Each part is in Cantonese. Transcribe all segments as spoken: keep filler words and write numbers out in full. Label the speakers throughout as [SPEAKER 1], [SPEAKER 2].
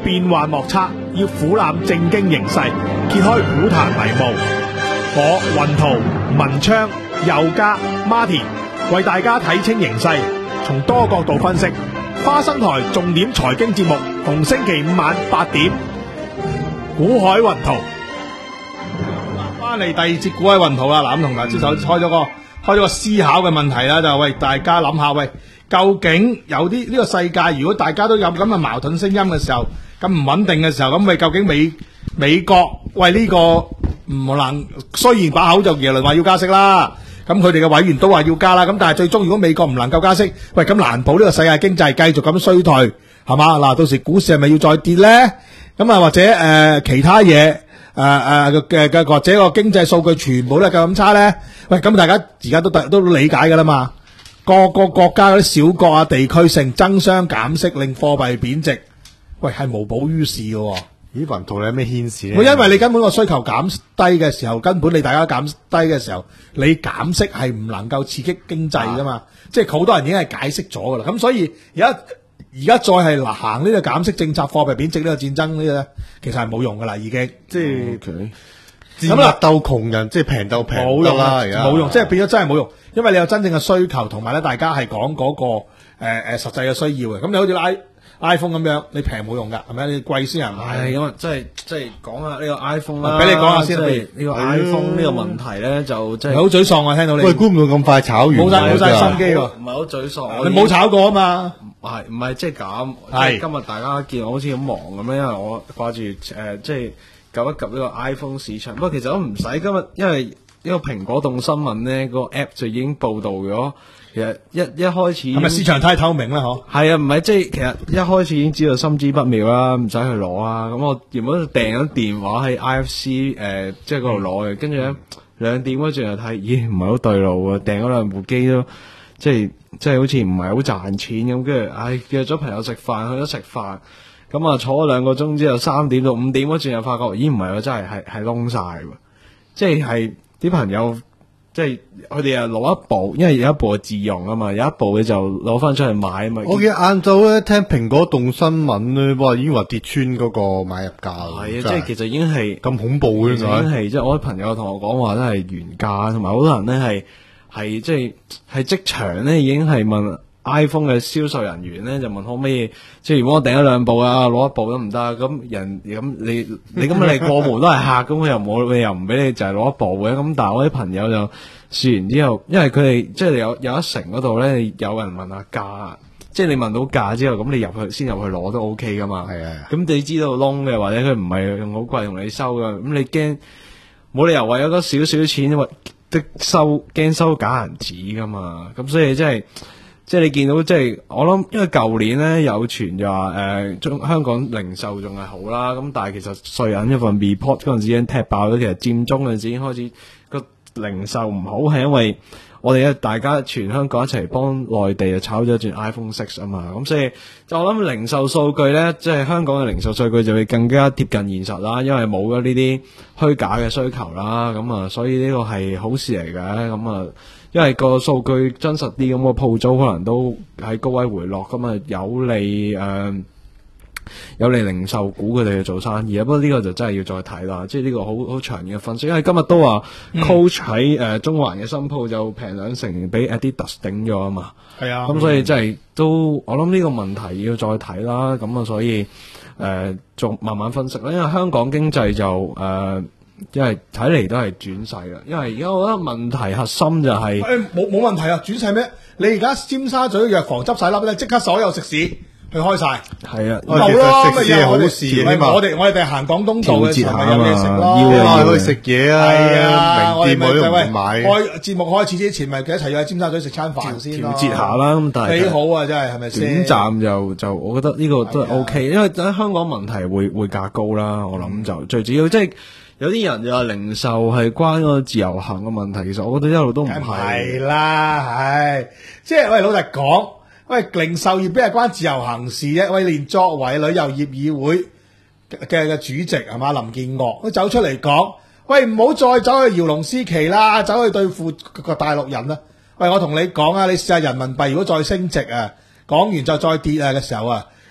[SPEAKER 1] 變幻莫測，要俯瞰正經形勢，揭開股壇迷霧。我雲圖、文昌、佑嘉、Martin 為大家睇清形勢，從多角度分析。花生台重點財經節目，逢星期五晚八點，股海雲圖。翻嚟第二節股海雲圖啦，嗱咁同大家開咗個開咗個思考嘅問題啦，就為大家諗下，喂，究竟有啲呢個世界，如果大家都有咁嘅矛盾聲音嘅時候，咁唔穩定嘅時候，咁喂，究竟美美國喂呢個唔能，雖然把口就耶倫話要加息啦，咁佢哋嘅委員都話要加啦，咁但係最終如果美國唔能夠加息，喂，咁難保呢個世界經濟繼續咁衰退，係嘛？嗱，到時股市係咪要再跌咧？咁啊，或者誒、呃、其他嘢？誒誒嘅嘅或者個經濟數據全部都係咁差咧？喂，咁大家而家都都理解噶啦嘛？各個國家嗰啲小國啊、地區性爭相減息，令貨幣貶值，喂，係無補於事嘅。
[SPEAKER 2] 咦，雲圖你有咩牽涉咧？
[SPEAKER 1] 我因為你根本個需求減低嘅時候，根本你大家減低嘅時候，你減息係唔能夠刺激經濟噶嘛？啊、即係好多人已經係解釋咗噶啦。咁所以而家而家再係嗱行呢個減息政策、貨幣貶值呢個戰爭呢個，其實係冇用噶啦，已經即係
[SPEAKER 2] 咁啦，鬥窮人即係平鬥平冇用啦，而家
[SPEAKER 1] 冇用，即係變咗真係冇用，因為你有真正嘅需求，同埋咧大家係講嗰個誒誒、呃、實際嘅需要嘅。咁你好似 i iPhone 咁樣，你平冇用噶，係咪？你貴先人買。
[SPEAKER 3] 係咁啊，即係即係講下呢個 iPhone 啦。
[SPEAKER 1] 俾你講下先，
[SPEAKER 3] 即係呢個 iPhone 呢個問題咧，就即係
[SPEAKER 1] 好沮喪啊！聽到你
[SPEAKER 2] 喂，估唔到咁快炒完，
[SPEAKER 1] 冇晒冇晒心機喎，
[SPEAKER 3] 唔係好沮喪。
[SPEAKER 1] 你冇炒過啊嘛？
[SPEAKER 3] 係唔係即係咁？
[SPEAKER 1] 係
[SPEAKER 3] 今日大家見我好似咁忙咁樣，因為我掛住誒即係及一及呢個 iPhone 市場。不過其實都唔使今日，因為呢個蘋果動新聞咧，個 app 就已經報導咗。其實一一開始
[SPEAKER 1] 係咪市場太透明啦？嗬，
[SPEAKER 3] 係啊，唔係即係其實一開始已經知道心知不妙啦，唔使去攞啊。咁我原本訂咗電話喺 I F C 誒，即係嗰度攞嘅，跟住咧兩點嗰陣又睇，咦唔係好對路啊！訂咗兩部機都即係即係好似唔係好賺錢咁，跟住唉約咗朋友食飯，去咗食飯，咁啊坐咗兩個鐘之後，三點到五點嗰陣又發覺，咦唔係喎，真係係係窿晒喎，即係係啲朋友。即係佢哋又攞一部，因為有一部係自用啊嘛，有一部嘅就攞翻出嚟買啊嘛。
[SPEAKER 2] 我記得晏晝咧聽蘋果動新聞咧，哇已經話跌穿嗰個買入價。
[SPEAKER 3] 係啊，即係其實已經係
[SPEAKER 2] 咁恐怖嘅，
[SPEAKER 3] 已經係即係我啲朋友同我講話都係原價，同埋好多人咧係係即係係即場咧已經係問 iPhone 嘅銷售人員咧就問可唔可以，即係如果我訂咗兩部啊，攞一部都唔得，咁人咁你你咁你過門都係客，咁佢又冇，你又唔俾你就係攞一部嘅，咁但係我啲朋友就試完之後，因為佢哋即係有有一城嗰度咧，有人問下價，即係你問到價之後，咁你入去先入去攞都 OK 噶嘛。係啊，咁你知道窿嘅，或者佢唔係用好貴同你收嘅，咁你驚冇理由為咗嗰少少錢，因為的收驚收假銀紙噶嘛，咁所以即係。即係你見到，即係我諗，因為舊年咧有傳就話誒，中、呃、香港零售仲係好啦，咁但係其實瑞銀一份 report 嗰陣時已經踢爆咗，其實佔中嗰陣時已經開始個零售唔好，係因為我哋咧大家全香港一齊幫內地啊炒咗一轉 iPhone six 啊嘛，咁所以就我諗零售數據咧，即係香港嘅零售數據就會更加貼近現實啦，因為冇咗呢啲虛假嘅需求啦，咁啊，所以呢個係好事嚟嘅，咁啊。因為個數據真實啲，咁個鋪租可能都喺高位回落，咁啊有利誒、呃、有利零售股佢哋去做生意啊。不過呢個就真係要再睇啦，即係呢個好好長遠嘅分析。因為今日都話 Coach 喺誒中環嘅新鋪就平兩成，俾 Adidas 頂咗啊嘛。係啊，咁所以真係都我諗呢個問題要再睇啦。咁啊，所以誒仲、呃、慢慢分析啦。因為香港經濟就誒。呃因為睇嚟都係轉勢啦，因為而家我覺得問題核心就係
[SPEAKER 1] 誒冇冇問題啊，轉勢咩？你而家尖沙咀藥房執晒笠咧，即刻所有食肆去開晒，
[SPEAKER 3] 係啊，
[SPEAKER 1] 冇咯，
[SPEAKER 2] 食肆係好事啊嘛。
[SPEAKER 1] 我哋我哋哋行廣東道嘅時候咪有嘢食咯，
[SPEAKER 2] 要去食嘢啊，
[SPEAKER 1] 係啊，
[SPEAKER 2] 名店我都唔買。
[SPEAKER 1] 開節目開始之前，咪一齊要喺尖沙咀食餐飯先咯，
[SPEAKER 3] 調節下啦。咁但係
[SPEAKER 1] 幾好啊，真係係咪先？
[SPEAKER 3] 短暫就就我覺得呢個都係 O K，因為喺香港問題會會價高啦。我諗就最主要即係。有啲人就話零售係關個自由行嘅問題，其實我覺得一路都唔係。
[SPEAKER 1] 係啦，係即係喂老實講，喂零售業邊係關自由行事啫？喂，連作為旅遊業議會嘅嘅主席係嘛林建岳都走出嚟講，喂唔好再走去搖龍獅旗啦，走去對付個大陸人啦。喂，我同你講啊，你試下人民幣如果再升值啊，港元就再跌啊嘅時候啊。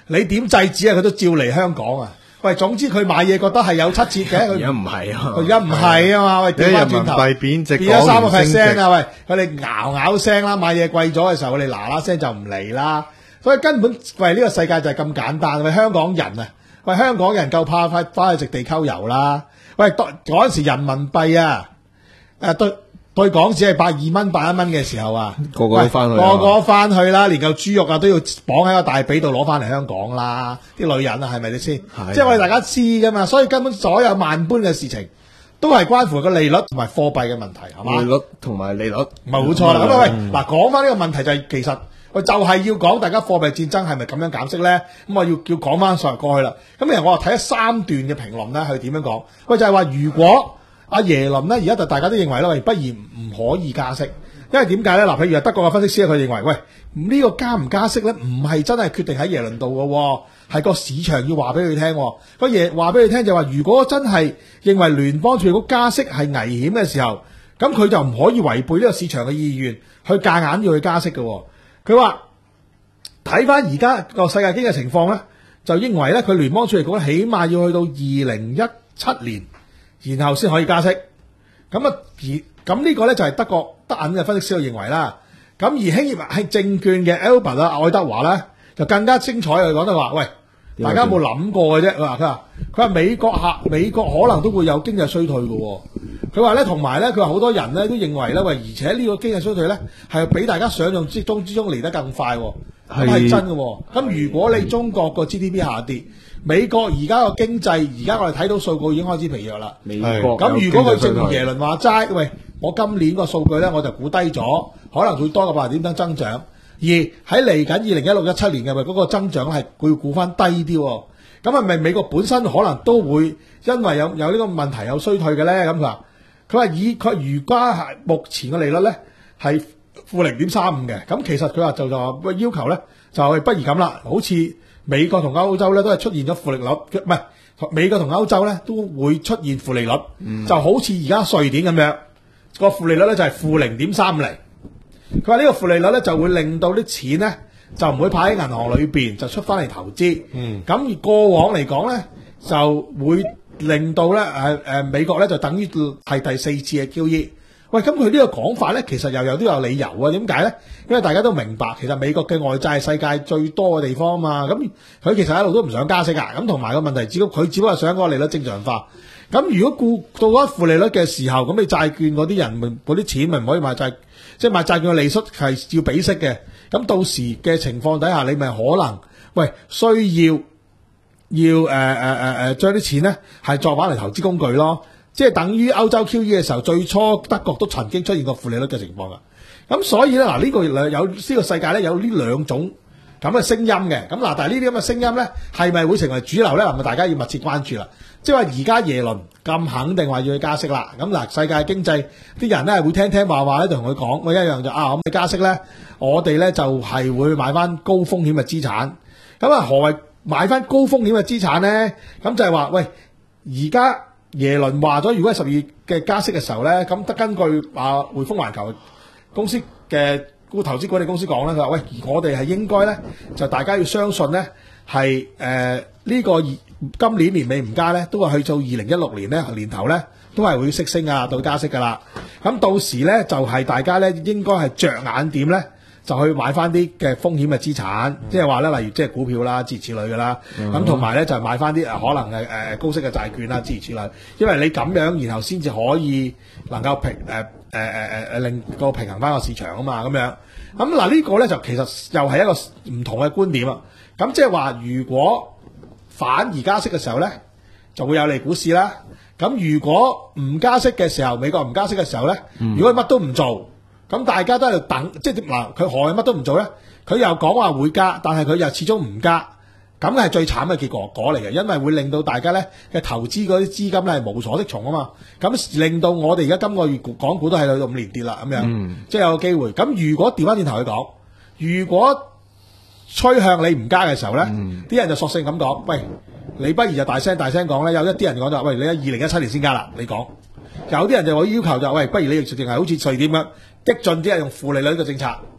[SPEAKER 4] 你點制止啊？佢都照嚟香港啊！喂，總之佢買嘢覺得係有七折嘅，佢
[SPEAKER 3] 而家唔係啊，
[SPEAKER 4] 而家唔係啊嘛，喂，調翻轉頭，
[SPEAKER 2] 人民幣貶值
[SPEAKER 4] 變咗三個
[SPEAKER 2] 港元升值
[SPEAKER 4] percent 啊！喂，佢哋咬咬聲啦，買嘢貴咗嘅時候，佢哋嗱嗱聲就唔嚟啦。所以根本喂呢個世界就係咁簡單。喂，香港人啊，喂香港人夠怕翻翻去直地溝油啦。喂，嗰嗰陣時人民幣啊，誒對對港紙係百二蚊、百一蚊嘅時候啊，
[SPEAKER 3] 個個都翻去啊
[SPEAKER 4] 喂個個都翻去啦，連嚿豬肉啊都要綁喺個大髀度攞翻嚟香港啦。啲女人啊，係咪你先？
[SPEAKER 3] 係
[SPEAKER 4] 即係我哋大家知噶嘛，所以根本所有萬般嘅事情都係關乎個利率同埋貨幣嘅問題，係嘛？
[SPEAKER 3] 利率同埋利率，
[SPEAKER 4] 冇錯啦。咁啊喂，
[SPEAKER 3] 嗯
[SPEAKER 4] 嗱講翻呢個問題就係、其實我就係要講大家貨幣戰爭係咪咁樣減息咧？咁我要要講翻上過去啦。咁其實我睇咗三段嘅評論咧，佢點樣講？喂，就係、係、話如果阿耶倫咧，而家就大家都認為咧，喂，不如唔可以加息，因為點解咧？嗱，譬如德國嘅分析師佢認為，喂，呢、呢個加唔加息咧，唔係真係決定喺耶倫度嘅，係個市場要話俾佢聽。個嘢話俾佢聽就話，如果真係認為聯邦儲備局加息係危險嘅時候，咁佢就唔可以違背呢個市場嘅意願，去夾硬要去加息嘅。佢話睇翻而家個世界經濟情況咧，就認為咧佢聯邦儲備局咧起碼要去到二零一七年，然後先可以加息。咁啊而咁呢個咧就係德國德銀嘅分析師認為啦。咁而興業係證券嘅 Albert 啊愛德華咧就更加精彩，佢講得話，喂，大家有冇諗過嘅啫？佢話佢話佢話美國客美國可能都會有經濟衰退嘅。佢話咧，同埋咧，佢話好多人咧都認為咧，喂，而且呢個經濟衰退咧係比大家想象之中之中嚟得更快，咁係真嘅。咁如果你中國個 G D P 下跌，美國而家個經濟而家我哋睇到數據已經開始疲弱啦。
[SPEAKER 3] 美國
[SPEAKER 4] 咁如果佢正如耶倫話齋，喂，我今年個數據咧我就估低咗，可能會多個百分點增長，而喺嚟緊二零一六一七年嘅咪嗰個增長係會估翻低啲。咁係咪美國本身可能都會因為有有呢個問題有衰退嘅咧？咁佢話。佢話以佢如家係目前嘅利率咧係負零點三五嘅，咁其實佢話就就話要求咧就係不如咁啦，好似美國同歐洲咧都係出現咗負利率，唔係美國同歐洲咧都會出現負利率，嗯、就好似而家瑞典咁樣個負利率咧就係負零點三厘。佢話呢個負利率咧就會令到啲錢咧就唔會派喺銀行裏邊，就出翻嚟投資。咁、嗯、而過往嚟講咧就會。令到咧誒誒美國咧就等於係第四次嘅 Q E。喂，咁佢呢個講法咧，其實又有都有理由啊。點解咧？因為大家都明白，其實美國嘅外債係世界最多嘅地方啊嘛。咁佢其實一路都唔想加息啊。咁同埋個問題，只不佢只不過想嗰個利率正常化。咁如果顧到咗負利率嘅時候，咁你債券嗰啲人咪嗰啲錢咪唔可以買債，即係買債券嘅利息係要俾息嘅。咁到時嘅情況底下，你咪可能喂需要。要誒誒誒誒將啲錢咧係作翻嚟投資工具咯，即係等於歐洲 Q E 嘅時候，最初德國都曾經出現過負利率嘅情況噶。咁所以咧嗱，呢、這個有呢、這個世界咧有呢兩種咁嘅聲音嘅。咁嗱，但係呢啲咁嘅聲音咧係咪會成為主流咧？嗱，咪大家要密切關注啦。即係話而家耶倫咁肯定話要去加息啦。咁嗱，世界經濟啲人咧會聽聽話話咧，就同佢講，我一樣就啊咁你加息咧，我哋咧就係、是、會買翻高風險嘅資產。咁啊，何謂？買翻高風險嘅資產咧，咁就係話，喂，而家耶倫話咗，如果係十二月嘅加息嘅時候咧，咁得根據啊匯豐環球公司嘅投資管理公司講咧，佢話，喂，我哋係應該咧，就大家要相信咧，係誒呢個今年年尾唔加咧，都係去到二零一六年咧年頭咧，都係會息升啊，到加息噶啦。咁到時咧就係、是、大家咧應該係着眼點咧。就去買翻啲嘅風險嘅資產，嗯、即係話咧，例如即係股票啦，諸如此類嘅啦。咁同埋咧就係買翻啲誒可能係誒高息嘅債券啦，諸如此類。因為你咁樣，然後先至可以能夠平誒誒誒誒令個平衡翻個市場啊嘛，咁樣。咁嗱呢個咧就其實又係一個唔同嘅觀點啊。咁即係話，如果反而加息嘅時候咧，就會有利股市啦。咁如果唔加息嘅時候，美國唔加息嘅時候咧，嗯、如果乜都唔做。咁大家都喺度等，即係嗱，佢何謂乜都唔做咧？佢又講話會加，但係佢又始終唔加，咁係最慘嘅結果果嚟嘅，因為會令到大家咧嘅投資嗰啲資金咧係無所適從啊嘛，咁令到我哋而家今個月港股都係去到五連跌啦，咁樣，嗯、即係有個機會。咁如果調翻轉頭去講，如果趨向你唔加嘅時候咧，啲、嗯、人就索性咁講，喂，你不如就大聲大聲講咧，有一啲人講就話，喂，你喺二零一七年先加啦，你講。有啲人就我要求就話，喂，不如你淨係好似瑞典咁激進啲，係用負利率嘅政策，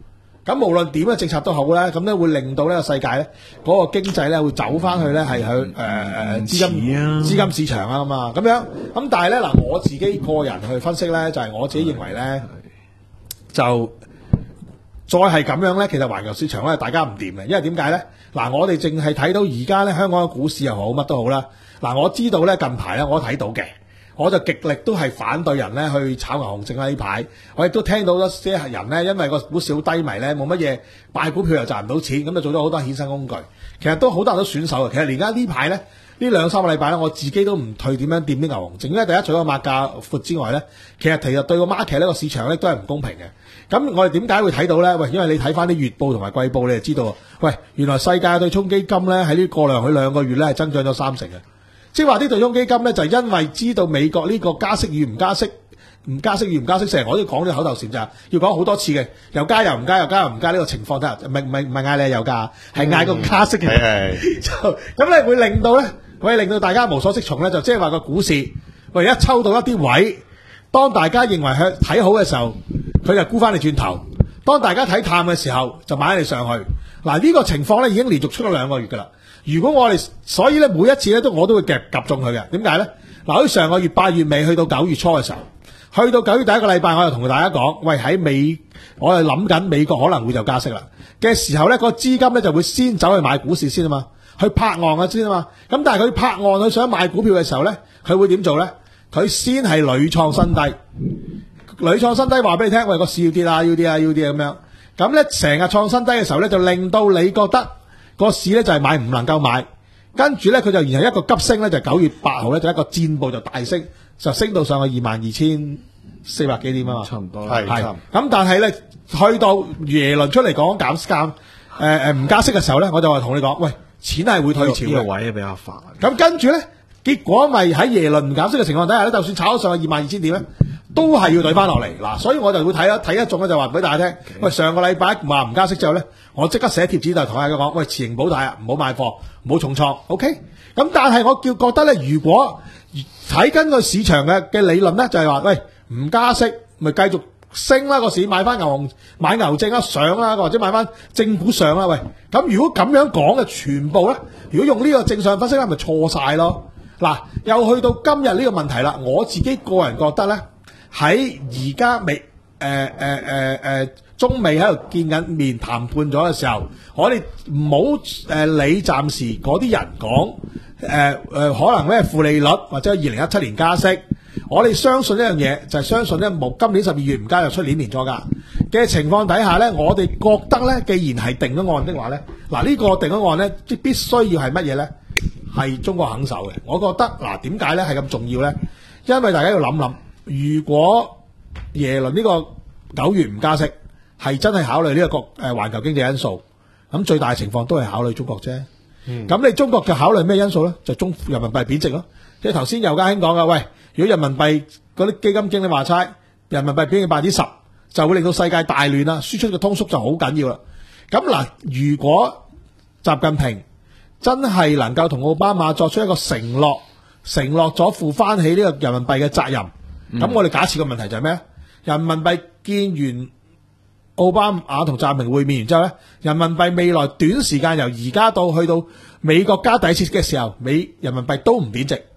[SPEAKER 4] 咁無論點嘅政策都好咧，咁咧會令到呢個世界咧嗰、那個經濟咧會走翻去咧係去誒誒資金
[SPEAKER 3] 啊
[SPEAKER 4] 資金市場啊嘛，咁樣咁但係咧嗱，我自己個人去分析咧，就係、是、我自己認為咧，就再係咁樣咧，其實環球市場咧大家唔掂嘅，因為點解咧？嗱，我哋淨係睇到而家咧香港嘅股市又好乜都好啦。嗱，我知道咧近排咧我睇到嘅。我就極力都係反對人咧去炒牛熊證啦呢排，我亦都聽到一些人咧，因為個股市好低迷咧，冇乜嘢買股票又賺唔到錢，咁就做咗好多衍生工具。其實都好多人都選手嘅。其實而家呢排咧，呢兩三個禮拜咧，我自己都唔退點樣掂啲牛熊證，因為第一除咗抹價闊之外咧，其實其實對個 market 呢個市場咧都係唔公平嘅。咁我哋點解會睇到咧？喂，因為你睇翻啲月報同埋季報，你就知道，喂，原來世界對沖基金咧喺呢過量佢兩個月咧係增長咗三成嘅。即係話啲對沖基金咧，就係因為知道美國呢個加息與唔加息，唔加息與唔加息，成日我都講啲口頭禪就係要講好多次嘅，又加又唔加，又加又唔加呢個情況底下，唔係唔係唔係嗌你又加，係嗌個加息嘅。
[SPEAKER 2] 係
[SPEAKER 4] 就咁咧會令到咧，會令到大家無所適從咧，就即係話個股市，喂一抽到一啲位，當大家認為佢睇好嘅時候，佢就沽翻你轉頭；當大家睇淡嘅時候，就買你上去。嗱呢個情況咧已經連續出咗兩個月㗎啦。如果我哋所以咧每一次咧都我都會夾夾中佢嘅，點解咧？嗱，好似上個月八月尾去到九月初嘅時候，去到九月第一個禮拜，我就同大家講，喂喺美，我係諗緊美國可能會就加息啦嘅時候咧，個資金咧就會先走去買股市先啊嘛，去拍岸啊先啊嘛。咁但係佢拍岸佢想買股票嘅時候咧，佢會點做咧？佢先係屢創新低，屢創新低話俾你聽，喂個市要跌啊，要跌啊，要跌咁樣。咁咧成日創新低嘅時候咧，就令到你覺得個市咧就係買唔能夠買，跟住咧佢就然後一個急升咧，就九月八號咧就一個箭步就大升，就升到上去二萬二千四百幾點啊嘛，
[SPEAKER 3] 差唔多
[SPEAKER 2] 係
[SPEAKER 4] 係咁，但係咧去到耶倫出嚟講減減誒誒唔加息嘅時候咧，我就話同你講，喂，錢係會退潮嘅。
[SPEAKER 3] 呢個位比較煩。
[SPEAKER 4] 咁跟住咧，結果咪喺耶倫唔減息嘅情況底下咧，就算炒咗上去二萬二千點咧，都係要懟翻落嚟嗱，所以我就會睇啦，睇一種咧就話俾大家聽，喂，上個禮拜話唔加息之後咧，我即刻寫貼紙就同大家講，喂，持盈保泰啊，唔好買貨，唔好重創 ，OK？咁但係我叫覺得咧，如果睇緊個市場嘅嘅理論咧，就係話，喂，唔加息咪繼續升啦個市，買翻牛熊買牛證啦上啦，或者買翻正股上啦，喂，咁如果咁樣講嘅全部咧，如果用呢個正常分析咧，咪錯晒咯。嗱，又去到今日呢個問題啦，我自己個人覺得咧。喺而家美誒誒誒誒中美喺度見緊面談判咗嘅時候，我哋唔好誒理暫時嗰啲人講誒誒可能咩負利率或者二零一七年加息，我哋相信一樣嘢就係、是、相信咧冇今年十二月唔加就出年年初加嘅情況底下咧，我哋覺得咧，既然係定咗案的話咧，嗱、這、呢個定咗案咧，即必須要係乜嘢咧？係中國肯守嘅。我覺得嗱點解咧係咁重要咧？因為大家要諗諗。如果耶倫呢個九月唔加息，係真係考慮呢個國誒環球經濟因素，咁最大情況都係考慮中國啫。咁、嗯、你中國嘅考慮咩因素咧？就中人民幣貶值咯。即係頭先尤家興講嘅，喂，如果人民幣嗰啲基金經理話齋，人民幣貶值百分之十，就會令到世界大亂啦，輸出嘅通縮就好緊要啦。咁嗱，如果習近平真係能夠同奧巴馬作出一個承諾，承諾咗負翻起呢個人民幣嘅責任。咁、嗯、我哋假設個問題就係咩？人民幣見完奧巴馬同習近平會面完之後咧，人民幣未來短時間由而家到去到美國加底息嘅時候，美人民幣都唔貶值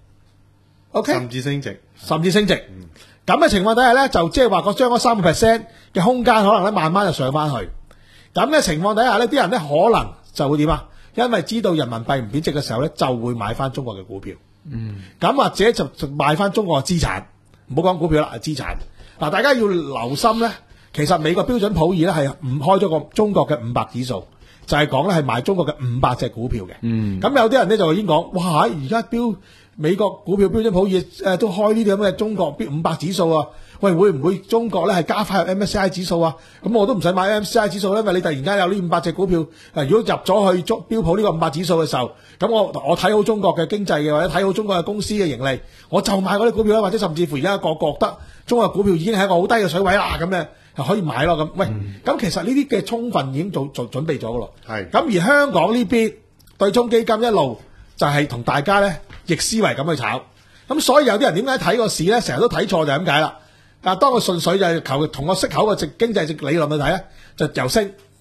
[SPEAKER 4] ，OK？
[SPEAKER 2] 甚至升值，
[SPEAKER 4] 甚至升值。咁嘅、嗯、情況底下咧，就即係話個將嗰三個 percent 嘅空間可能咧慢慢就上翻去。咁嘅情況底下咧，啲人咧可能就會點啊？因為知道人民幣唔貶值嘅時候咧，就會買翻中國嘅股票。嗯。咁或者就就買翻中國嘅資產。唔好講股票啦，資產嗱，大家要留心咧。其實美國標準普爾咧係唔開咗個中國嘅五百指數，就係講咧係買中國嘅五百隻股票嘅。嗯，咁有啲人咧就已經講，哇！而家標美國股票標準普爾誒、呃、都開呢啲咁嘅中國標五百指數啊，喂，會唔會中國咧係加翻入 M S C I 指數啊？咁我都唔使買 M S C I 指數咧，因為你突然間有呢五百隻股票，誒、呃，如果入咗去中標普呢個五百指數嘅時候，咁我我睇好中國嘅經濟嘅，或者睇好中國嘅公司嘅盈利，我就買嗰啲股票啦，或者甚至乎而家個覺得中國嘅股票已經係一個好低嘅水位啦，咁咧就可以買咯。咁喂，咁、嗯、其實呢啲嘅充分已經做做準備咗噶咯。係。咁而香港呢邊對沖基金一路就係同大家咧逆思維咁去炒，咁所以有啲人點解睇個市咧，成日都睇錯就係咁解啦。但係當佢順水就係求同個息口嘅直經濟值理論去睇咧，就由升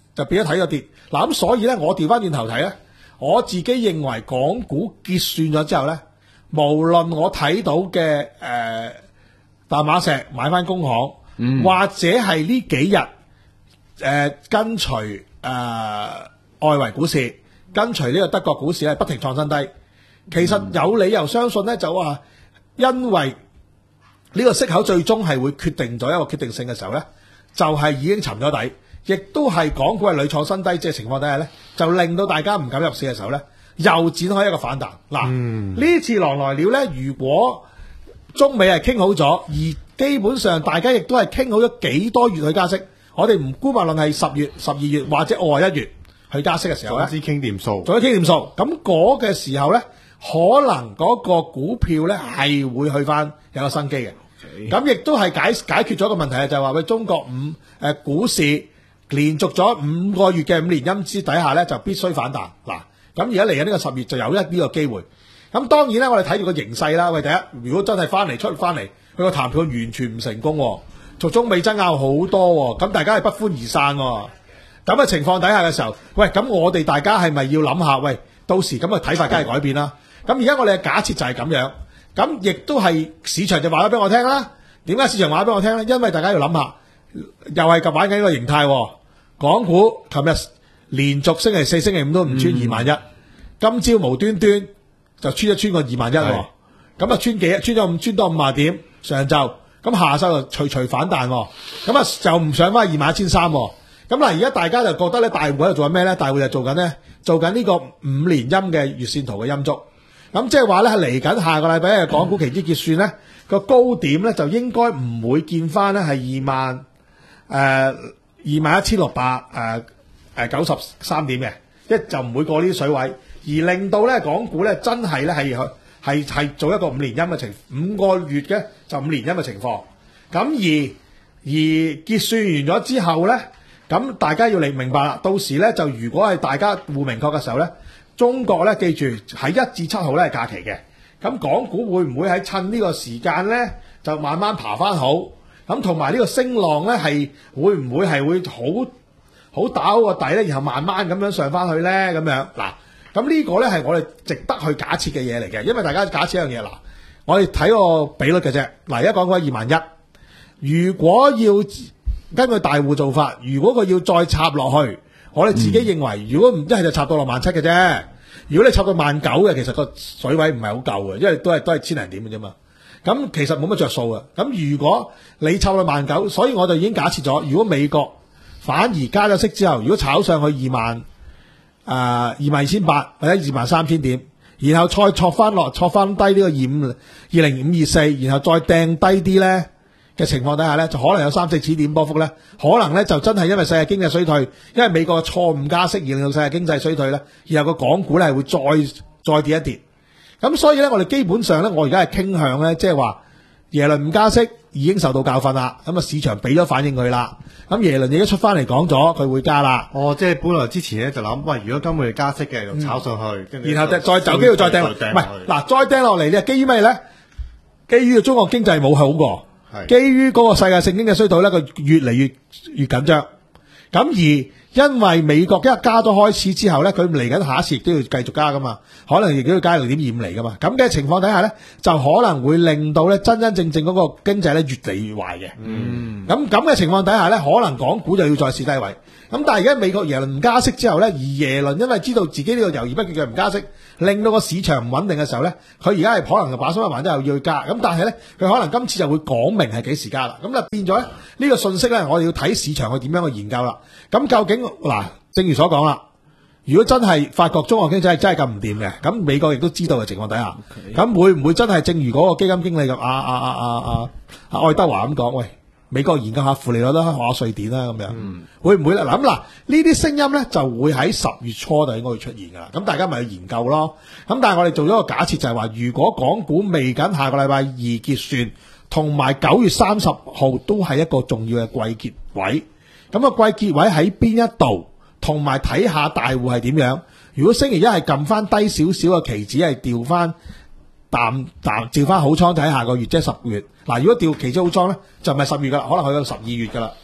[SPEAKER 4] 就變咗睇咗跌。嗱咁所以咧，我調翻轉頭睇咧，我自己認為港股結算咗之後咧，無論我睇到嘅誒、呃、淡馬錫買翻工行，
[SPEAKER 3] 嗯、
[SPEAKER 4] 或者係呢幾日誒、呃、跟隨誒、呃、外圍股市，跟隨呢個德國股市咧不停創新低，其實有理由相信咧就話，因為呢個息口最終係會決定咗一個決定性嘅時候咧，就係、是、已經沉咗底，亦都係港股係屢創新低，即係情況底下咧，就令到大家唔敢入市嘅時候咧，又展開一個反彈。嗱，呢、嗯、次狼來了咧，如果中美係傾好咗，而基本上大家亦都係傾好咗幾多月去加息，我哋唔估無論係十月、十二月或者外一月去加息嘅時候咧，
[SPEAKER 2] 總之傾掂數，
[SPEAKER 4] 總之傾掂數，咁嗰嘅時候咧，可能嗰個股票咧係會去翻有個生機嘅。咁亦都係解解決咗一個問題，就係話喂中國五誒、呃、股市連續咗五個月嘅五年陰資底下咧，就必須反彈。嗱，咁而家嚟緊呢個十月就有一呢個機會。咁當然啦，我哋睇住個形勢啦。喂，第一，如果真係翻嚟出翻嚟，佢個談判完全唔成功，從中美爭拗好多，咁大家係不歡而散。咁嘅情況底下嘅時候，喂，咁我哋大家係咪要諗下？喂，到時咁嘅睇法梗係改變啦。咁而家我哋嘅假設就係咁樣，咁亦都係市場就話咗俾我聽啦。點解市場話咗俾我聽咧？因為大家要諗下，又係咁玩緊呢個形態。港股琴日連續星期四、星期五都唔穿二萬一，今朝無端端就穿一穿個二萬一，咁啊穿幾？穿咗五，穿多五萬點上晝，咁下晝就隨隨反彈，咁啊就唔上翻二萬一千三。咁嗱，而家大家就覺得咧，大戶喺度做緊咩咧？大戶就做緊咧，做緊呢個五連陰嘅月線圖嘅陰燭。咁即係話咧，係嚟緊下個禮拜嘅港股期指結算咧，個高點咧就應該唔會見翻咧係二萬誒二萬一千六百誒誒九十三點嘅，一就唔會過呢啲水位，而令到咧港股咧真係咧係係係做一個五連陰嘅情，五個月嘅就五連陰嘅情況。咁而而結算完咗之後咧，咁大家要嚟明白啦，到時咧就如果係大家互明確嘅時候咧，中國咧記住喺一至七號咧係假期嘅，咁港股會唔會喺趁呢個時間咧就慢慢爬翻好？咁同埋呢個升浪咧係會唔會係會好好打好個底咧，然後慢慢咁樣上翻去咧咁樣嗱？咁呢個咧係我哋值得去假設嘅嘢嚟嘅，因為大家假設一樣嘢嗱，我哋睇個比率嘅啫。嗱，而家講緊二萬一，如果要根據大戶做法，如果佢要再插落去，我哋自己認為，如果唔一係就插到落萬七嘅啫。如果你插到萬九嘅，其實個水位唔係好夠嘅，因為都係都係千零點嘅啫嘛。咁其實冇乜着數嘅。咁如果你插到萬九，所以我就已經假設咗，如果美國反而加咗息之後，如果炒上去二萬誒二萬二千八或者二萬三千點，然後再挫翻落，挫翻低呢個二五二零五二四，然後再掟低啲咧嘅情況底下咧，就可能有三四千點波幅咧，可能咧就真係因為世界經濟衰退，因為美國嘅錯誤加息而令到世界經濟衰退咧，然後個港股咧係會再再跌一跌。咁所以咧，我哋基本上咧，我而家係傾向咧，即係話耶倫唔加息已經受到教訓啦，咁啊市場俾咗反應佢啦。咁耶倫亦都出翻嚟講咗，佢會加啦。
[SPEAKER 2] 哦，即係本來之前咧就諗，喂，如果今個月加息嘅，就炒上去，跟、嗯、
[SPEAKER 4] 然後再再就機會再掟落，唔係嗱，再掟落嚟咧，基於咩咧？基於中國經濟冇好過，基於嗰個世界性經濟衰退咧，佢越嚟越越緊張。咁而因為美國一加咗開始之後咧，佢嚟緊下一次亦都要繼續加噶嘛，可能亦都要加零點二五厘噶嘛。咁嘅情況底下咧，就可能會令到咧真真正正嗰個經濟咧越嚟越壞嘅。嗯。咁咁嘅情況底下咧，可能港股就要再試低位。咁但係而家美國耶倫唔加息之後咧，而耶倫因為知道自己呢個猶豫不決嘅唔加息，令到個市場唔穩定嘅時候咧，佢而家係可能把心一橫之後要加。咁但係咧，佢可能今次就會講明係幾時加啦。咁就變咗咧呢個信息咧，我哋要睇市場去點樣去研究啦。咁究竟嗱，正如所講啦，如果真係發覺中國經濟真係咁唔掂嘅，咁美國亦都知道嘅情況底下，咁、okay. 會唔會真係正如嗰個基金經理咁啊啊啊啊啊啊愛德華咁講？喂，美國研究下負利率啦，學下瑞典啦咁樣，嗯、會唔會咧？嗱咁嗱，呢啲聲音咧就會喺十月初就應該會出現噶啦。咁大家咪去研究咯。咁但係我哋做咗個假設就係話，如果港股未緊下個禮拜二結算，同埋九月三十號都係一個重要嘅季結位。咁個季結位喺邊一度，同埋睇下大戶係點樣。如果星期一係撳翻低少少嘅期指，係調翻淡淡調翻好倉睇下個月，即係十月。嗱，如果調期指好倉咧，就唔係十月噶啦，可能去到十二月噶啦。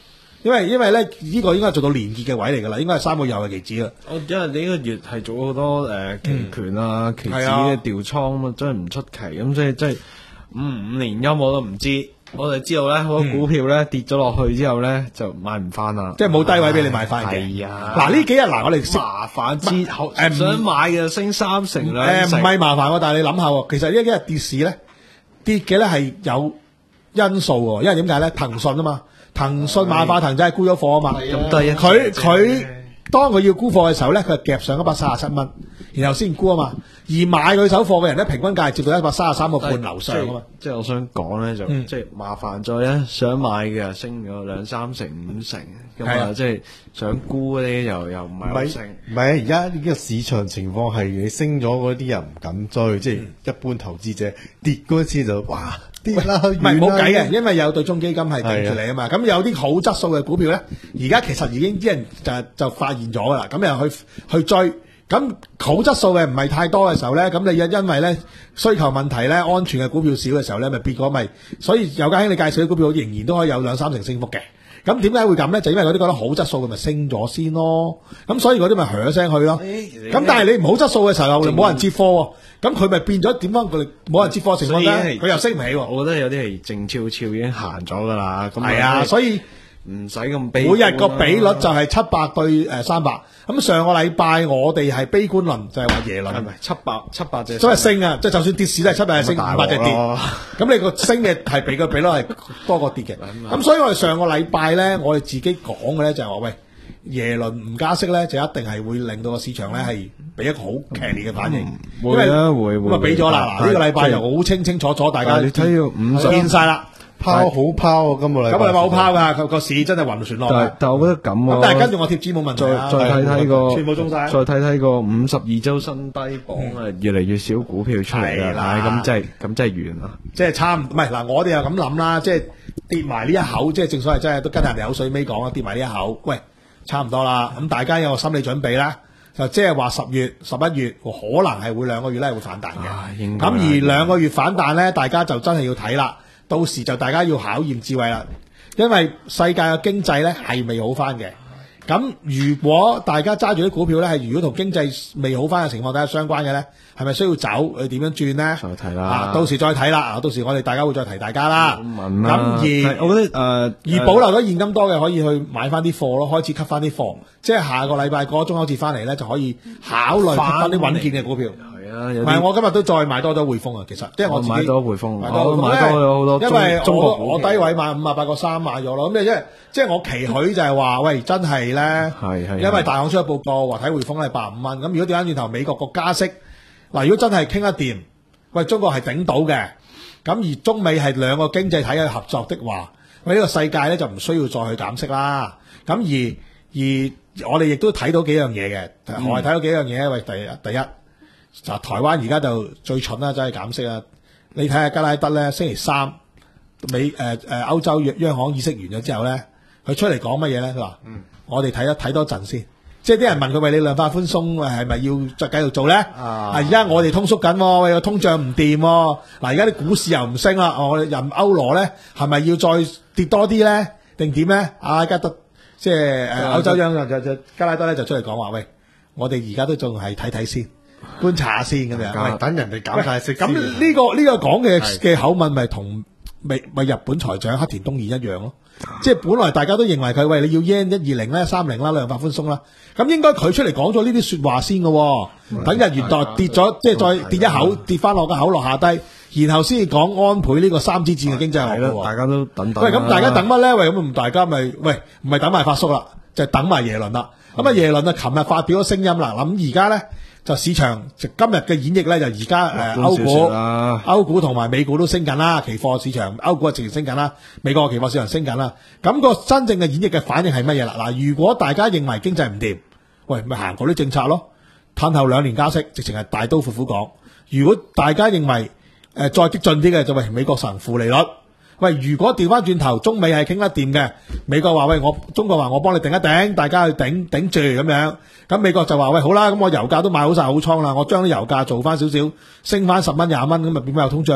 [SPEAKER 4] 因為因為咧呢個應該係做到連結嘅位嚟㗎啦，應該係三個月後嘅期指啦。
[SPEAKER 3] 我因為呢個月係做咗好多誒期權啊、期指嘅調倉啊嘛，真係唔出奇。咁即係即係五五年音我都唔知。我哋知道咧，好多股票咧跌咗落去之後咧，就買唔翻啦，
[SPEAKER 4] 即係冇低位俾你買翻嘅。
[SPEAKER 3] 係啊，
[SPEAKER 4] 嗱呢幾日嗱，我哋識
[SPEAKER 3] 麻煩之後，
[SPEAKER 4] 誒唔
[SPEAKER 3] 想買嘅升三成兩
[SPEAKER 4] 誒唔
[SPEAKER 3] 成，
[SPEAKER 4] 係麻煩喎，但係你諗下喎，其實呢幾日跌市咧，跌嘅咧係有因素喎，因為點解咧？騰訊啊嘛，騰訊馬化騰真係沽咗貨啊嘛，
[SPEAKER 3] 咁都係一
[SPEAKER 4] 佢佢當佢要沽貨嘅時候咧，佢係夾上一百三十七蚊，然後先沽啊嘛。而買佢手貨嘅人咧，平均價係接到一百三十三個半樓上啊嘛。
[SPEAKER 3] 即係我想講咧，就
[SPEAKER 4] 嗯
[SPEAKER 3] 即係麻煩咗咧，想買嘅升咗兩三成五成，咁
[SPEAKER 4] 係啊
[SPEAKER 3] 啊，即係想沽嗰啲又又唔係
[SPEAKER 2] 唔係
[SPEAKER 3] 好升。
[SPEAKER 2] 唔係，而家呢個市場情況係你升咗嗰啲人唔敢追，即係一般投資者跌嗰次就哇跌啦，
[SPEAKER 4] 唔係
[SPEAKER 2] 遠啦
[SPEAKER 4] 冇計嘅，因為有對沖基金係頂住你啊嘛。咁有啲好質素嘅股票咧，而家其實已經啲人就就發現咗噶啦，咁又去去追。咁好質素嘅唔係太多嘅時候咧，咁你因因為咧需求問題咧，安全嘅股票少嘅時候咧，咪變咗咪，所以有家兄你介紹啲股票仍然都可以有兩三成升幅嘅。咁點解會咁咧？就因為嗰啲覺得好質素嘅咪升咗先咯。咁所以嗰啲咪響一聲去咯。咁但係你唔好質素嘅時候，你冇人接貨喎。咁佢咪變咗點樣？佢冇人接貨情況咧，佢又升唔起喎。
[SPEAKER 3] 我覺得有啲係靜悄悄已經行咗噶啦。咁
[SPEAKER 4] 係啊，所以
[SPEAKER 3] 唔使咁悲。
[SPEAKER 4] 每日個比率就係七百對誒三百。咁上個禮拜我哋係悲觀論，就係話耶倫
[SPEAKER 3] 係咪七百七百隻？
[SPEAKER 4] 所以升啊，即係就算跌市都係七百隻升，五百隻跌。咁你個升嘅係比個比率係多過跌嘅。咁所以我哋上個禮拜咧，我哋自己講嘅咧就係話，喂，耶倫唔加息咧，就一定係會令到個市場咧係俾一個好劇烈嘅反應。因為
[SPEAKER 3] 會啊會會
[SPEAKER 4] 咁啊俾咗啦，嗱呢個禮拜就好清清楚楚，大家
[SPEAKER 3] 你睇到五十
[SPEAKER 4] 見晒啦。
[SPEAKER 2] 拋好拋啊！今個禮拜
[SPEAKER 4] 今個禮拜好拋噶，個個市真係暈船落
[SPEAKER 3] 但係
[SPEAKER 4] 㗎。
[SPEAKER 3] 但係我覺得咁喎。
[SPEAKER 4] 咁但係跟住我貼紙冇問題
[SPEAKER 3] 再
[SPEAKER 4] 啊
[SPEAKER 3] 再睇睇個，
[SPEAKER 4] 全部中晒。
[SPEAKER 3] 再睇睇個五十二周新低榜啊，越嚟越少股票出嚟
[SPEAKER 4] 係啦
[SPEAKER 3] 啦，咁真係咁真係完啦。
[SPEAKER 4] 即係差唔唔係嗱，我哋又咁諗啦，即係跌埋呢一口，即係正所謂真係都跟人哋口水尾講啦，跌埋呢一口，喂，差唔多啦。咁大家有個心理準備啦，就即係話十月、十一月可能係會兩個月咧會反彈嘅。
[SPEAKER 3] 應該
[SPEAKER 4] 咁而兩個月反彈咧，大家就真係要睇啦。到時就大家要考驗智慧啦，因為世界嘅經濟咧係未好翻嘅。咁如果大家揸住啲股票咧，係如果同經濟未好翻嘅情況底下相關嘅咧，係咪需要走？佢點樣轉咧？
[SPEAKER 3] 再睇啦
[SPEAKER 4] 啊，到時再睇啦。啊，到時我哋大家會再提大家啦。
[SPEAKER 3] 問啦
[SPEAKER 4] 咁而
[SPEAKER 3] 我覺得誒，
[SPEAKER 4] 而保留咗現金多嘅，可以去買翻啲貨咯，開始吸翻啲貨。即係下個禮拜過咗中秋節翻嚟咧，就可以考慮吸翻啲穩健嘅股票。
[SPEAKER 3] 係啊，有
[SPEAKER 4] 唔係，
[SPEAKER 3] 啲
[SPEAKER 4] 我今日都再買多咗匯豐啊。其實即係我自己
[SPEAKER 3] 買多匯豐，
[SPEAKER 4] 買多
[SPEAKER 3] 我買多咗好多中
[SPEAKER 4] 因為
[SPEAKER 3] 中國
[SPEAKER 4] 我我低位買五啊八個三買咗咯。咁你即係即係我期許就係話，喂，真係咧，
[SPEAKER 3] 係係
[SPEAKER 4] 因為大行出咗報告話睇匯豐係八十五蚊。咁如果調翻轉頭美國個加息，嗱，如果真係傾得掂，喂，中國係頂到嘅。咁而中美係兩個經濟體嘅合作的話，喂，呢個世界咧就唔需要再去減息啦。咁而而我哋亦都睇到幾樣嘢嘅，我係睇到幾樣嘢。喂，第一第一。就台灣而家就最蠢啦，真係減息啦！你睇下加拉德咧，星期三美誒誒歐洲央央行議息完咗之後咧，佢出嚟講乜嘢咧？佢話：嗯，我哋睇一睇多陣先。即係啲人問佢：喂，你量化寬鬆係咪要再繼續做咧？啊！而家我哋通縮緊喎，喂，個通脹唔掂喎。嗱，而家啲股市又唔升啦，我哋人歐羅咧係咪要再跌多啲咧？定點咧？啊，加德即係誒歐洲央行就就加拉德咧就出嚟講話：喂，我哋而家都仲係睇睇先。觀察下先咁樣，
[SPEAKER 2] 喂，等人哋減晒息先。
[SPEAKER 4] 咁呢個呢個講嘅嘅口吻咪同咪咪日本財長黑田東彥一樣咯。即係本來大家都認為佢喂，你要 yen 一二零咧三零啦量化寬鬆啦，咁應該佢出嚟講咗呢啲說話先嘅。等日元代跌咗，即係再跌一口跌翻落個口落下低，然後先至講安倍呢個三支箭嘅經濟學嘅。
[SPEAKER 3] 大家都等等。
[SPEAKER 4] 喂，咁大家等乜咧？喂，咁唔大家咪喂唔係等埋發叔啦，就係等埋耶倫啦。咁啊耶倫啊，琴日發表咗聲音啦。咁而家咧。就市場就今日嘅演繹咧，就而家誒歐股、歐股同埋美股都升緊啦，期貨市場歐股啊直情升緊啦，美國嘅期貨市場升緊啦。咁、個真正嘅演繹嘅反應係乜嘢啦？嗱，如果大家認為經濟唔掂，喂，咪行嗰啲政策咯，褪後兩年加息，直情係大刀闊斧講。如果大家認為誒、呃、再激進啲嘅，就喂美國實行負利率。喂，如果調翻轉頭，中美係傾得掂嘅，美國話喂我，中國話我幫你頂一頂，大家去頂頂住咁樣，咁美國就話喂好啦，咁我油價都買好晒好倉啦，我將啲油價做翻少少，升翻十蚊廿蚊，咁咪變翻有通脹咯。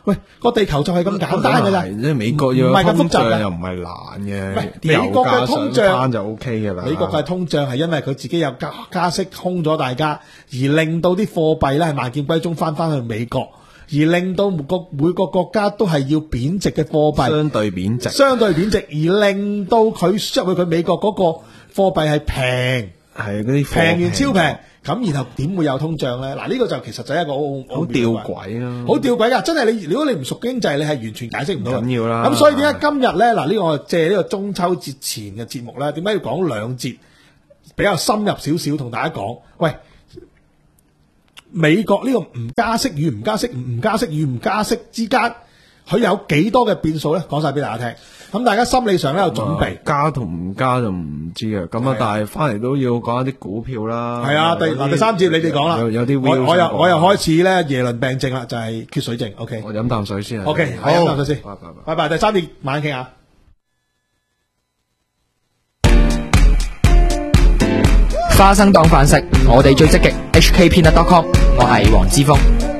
[SPEAKER 4] 喂，個地球就係咁簡單㗎咋，
[SPEAKER 3] 即係美國要
[SPEAKER 4] 唔係咁
[SPEAKER 3] 通
[SPEAKER 4] 複雜㗎
[SPEAKER 3] 脹又唔係難嘅，
[SPEAKER 4] 喂
[SPEAKER 3] 啲
[SPEAKER 4] 美國嘅
[SPEAKER 3] 油價
[SPEAKER 4] 通脹
[SPEAKER 3] 上翻就 O K 㗎啦。
[SPEAKER 4] 美國嘅通脹係因為佢自己有加加息空咗大家，而令到啲貨幣咧係萬劍歸宗翻翻去美國，而令到每個每個國家都係要貶值嘅貨幣，
[SPEAKER 3] 相對貶值，
[SPEAKER 4] 相對貶值，而令到佢入去佢美國嗰個貨幣係平。
[SPEAKER 3] 係嗰啲貨
[SPEAKER 4] 平完超平，咁然後點會有通脹咧？嗱，呢個就其實就係一個好
[SPEAKER 3] 好吊詭咯，
[SPEAKER 4] 好吊詭噶，真係你如果你唔熟經濟，你係完全解釋唔到。
[SPEAKER 3] 緊要啦。
[SPEAKER 4] 咁所以點解今日咧嗱呢個借呢個中秋節前嘅節目咧，點解要講兩節比較深入少少，同大家講，喂，美國呢個唔加息與唔加息，唔加息與唔加息之間，佢有幾多嘅變數咧？講晒俾大家聽。咁大家心理上咧有準備，
[SPEAKER 3] 加同唔加就唔知啊。咁啊，但係翻嚟都要講一啲股票啦。
[SPEAKER 4] 係啊，第嗱第三節你哋講啦。
[SPEAKER 3] 有有啲
[SPEAKER 4] 我我又我又開始咧耶倫病症啦，就係缺水症。OK，
[SPEAKER 3] 我飲啖水先啊。
[SPEAKER 4] OK，
[SPEAKER 3] 好，
[SPEAKER 4] 飲啖水先。
[SPEAKER 3] 拜拜
[SPEAKER 4] 拜拜。第三節晚傾下。
[SPEAKER 5] 花生當飯食，我哋最積極。H K Peanut dot com， 我係黃之鋒。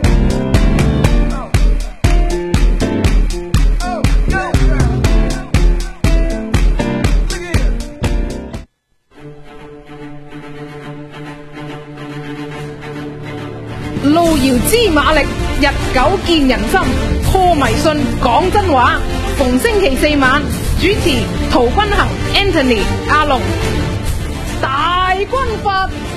[SPEAKER 6] 路遙知馬力，日久見人心。破迷信，講真話。逢星期四晚，主持陶君行、Anthony、阿龍，大軍閥。